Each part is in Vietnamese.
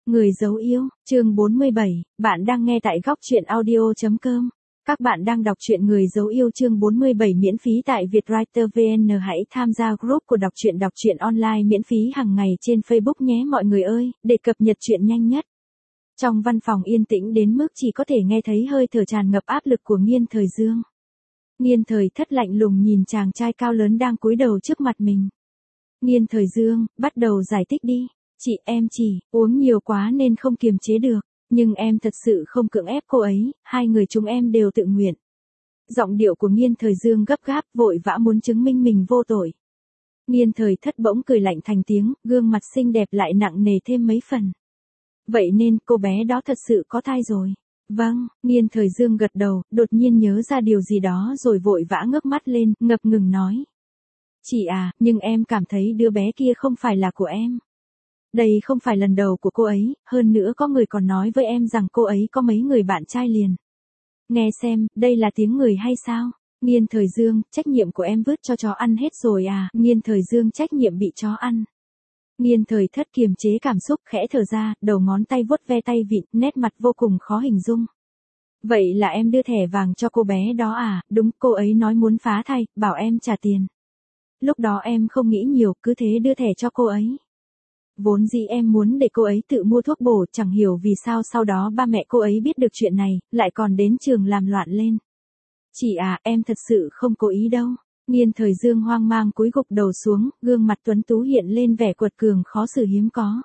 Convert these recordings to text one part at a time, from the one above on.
Người dấu yêu, chương 47, bạn đang nghe tại góc truyện audio.com. Các bạn đang đọc truyện Người dấu yêu chương 47 miễn phí tại Vietwriter VN. Hãy tham gia group của đọc truyện online miễn phí hàng ngày trên Facebook nhé mọi người ơi, để cập nhật truyện nhanh nhất. Trong văn phòng yên tĩnh đến mức chỉ có thể nghe thấy hơi thở tràn ngập áp lực của Nghiên Thời Dương. Nghiên Thời Thất lạnh lùng nhìn chàng trai cao lớn đang cúi đầu trước mặt mình. Nghiên Thời Dương, bắt đầu giải thích đi. Chị em chỉ uống nhiều quá nên không kiềm chế được, nhưng em thật sự không cưỡng ép cô ấy, hai người chúng em đều tự nguyện. Giọng điệu của Nghiên Thời Dương gấp gáp, vội vã muốn chứng minh mình vô tội. Nghiên Thời Thất bỗng cười lạnh thành tiếng, gương mặt xinh đẹp lại nặng nề thêm mấy phần. Vậy nên cô bé đó thật sự có thai rồi. Vâng, Nghiên Thời Dương gật đầu, đột nhiên nhớ ra điều gì đó rồi vội vã ngước mắt lên, ngập ngừng nói. Chị à, nhưng em cảm thấy đứa bé kia không phải là của em. Đây không phải lần đầu của cô ấy, hơn nữa có người còn nói với em rằng cô ấy có mấy người bạn trai liền. Nghe xem, đây là tiếng người hay sao? Nghiên Thời Dương, trách nhiệm của em vứt cho chó ăn hết rồi à? Nghiên Thời Dương, trách nhiệm bị chó ăn. Nghiên Thời Thất kiềm chế cảm xúc, khẽ thở ra, đầu ngón tay vuốt ve tay vịn, nét mặt vô cùng khó hình dung. Vậy là em đưa thẻ vàng cho cô bé đó à? Đúng, cô ấy nói muốn phá thai, bảo em trả tiền. Lúc đó em không nghĩ nhiều, cứ thế đưa thẻ cho cô ấy. Vốn dĩ em muốn để cô ấy tự mua thuốc bổ, chẳng hiểu vì sao sau đó ba mẹ cô ấy biết được chuyện này, lại còn đến trường làm loạn lên. Chị à, em thật sự không cố ý đâu. Nghiên Thời Dương hoang mang cúi gục đầu xuống, gương mặt tuấn tú hiện lên vẻ quật cường khó xử hiếm có.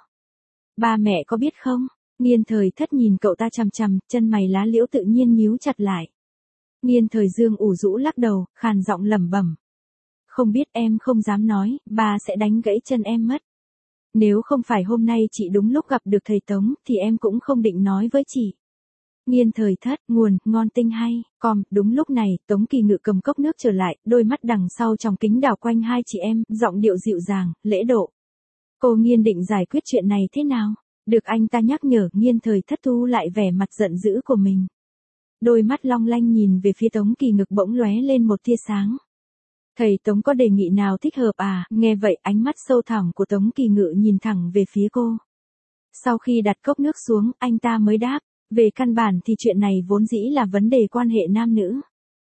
Ba mẹ có biết không? Nghiên Thời Thất nhìn cậu ta chằm chằm, chân mày lá liễu tự nhiên nhíu chặt lại. Nghiên Thời Dương ủ rũ lắc đầu, khàn giọng lẩm bẩm. Không biết, em không dám nói, ba sẽ đánh gãy chân em mất. Nếu không phải hôm nay chị đúng lúc gặp được thầy Tống, thì em cũng không định nói với chị. Nghiên Thời Thất, nguồn, ngon tinh hay, đúng lúc này, Tống Kỳ Ngự cầm cốc nước trở lại, đôi mắt đằng sau trong kính đảo quanh hai chị em, giọng điệu dịu dàng, lễ độ. Cô Nghiên định giải quyết chuyện này thế nào? Được anh ta nhắc nhở, Nghiên Thời Thất thu lại vẻ mặt giận dữ của mình. Đôi mắt long lanh nhìn về phía Tống Kỳ Ngực bỗng lóe lên một tia sáng. Thầy Tống có đề nghị nào thích hợp à? Nghe vậy ánh mắt sâu thẳm của Tống Kỳ Ngự nhìn thẳng về phía cô. Sau khi đặt cốc nước xuống, anh ta mới đáp, về căn bản thì chuyện này vốn dĩ là vấn đề quan hệ nam nữ.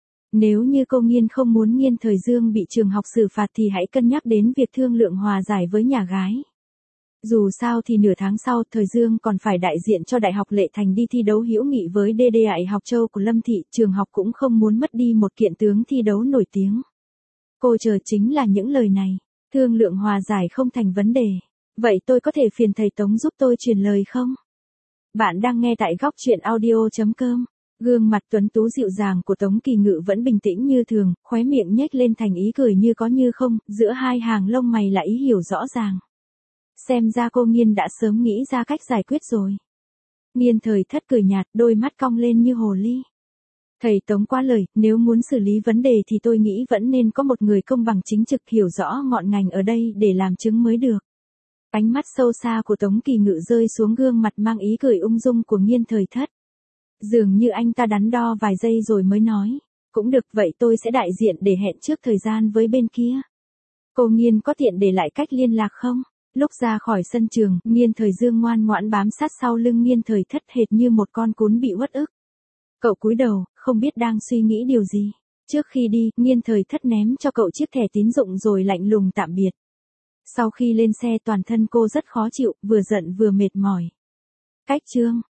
Nếu như cô Nghiên không muốn Nghiên Thời Dương bị trường học xử phạt thì hãy cân nhắc đến việc thương lượng hòa giải với nhà gái. Dù sao thì nửa tháng sau, Thời Dương còn phải đại diện cho Đại học Lệ Thành đi thi đấu hữu nghị với DD Đại học Châu của Lâm Thị, trường học cũng không muốn mất đi một kiện tướng thi đấu nổi tiếng. Cô chờ chính là những lời này. Thương lượng hòa giải không thành vấn đề. Vậy tôi có thể phiền thầy Tống giúp tôi truyền lời không? Bạn đang nghe tại góc truyện audio.com. Gương mặt tuấn tú dịu dàng của Tống Kỳ Ngự vẫn bình tĩnh như thường, khóe miệng nhếch lên thành ý cười như có như không, giữa hai hàng lông mày là ý hiểu rõ ràng. Xem ra cô Nghiên đã sớm nghĩ ra cách giải quyết rồi. Nghiên Thời Thất cười nhạt, đôi mắt cong lên như hồ ly. Thầy Tống quá lời, nếu muốn xử lý vấn đề thì tôi nghĩ vẫn nên có một người công bằng chính trực hiểu rõ ngọn ngành ở đây để làm chứng mới được. Ánh mắt sâu xa của Tống Kỳ Ngự rơi xuống gương mặt mang ý cười ung dung của Nghiên Thời Thất. Dường như anh ta đắn đo vài giây rồi mới nói, cũng được, vậy tôi sẽ đại diện để hẹn trước thời gian với bên kia. Cô Nghiên có tiện để lại cách liên lạc không? Lúc ra khỏi sân trường, Nghiên Thời Dương ngoan ngoãn bám sát sau lưng Nghiên Thời Thất hệt như một con cún bị uất ức. Cậu cúi đầu, không biết đang suy nghĩ điều gì. Trước khi đi, Nghiên Thời Thất ném cho cậu chiếc thẻ tín dụng rồi lạnh lùng tạm biệt. Sau khi lên xe toàn thân cô rất khó chịu, vừa giận vừa mệt mỏi. Cách chương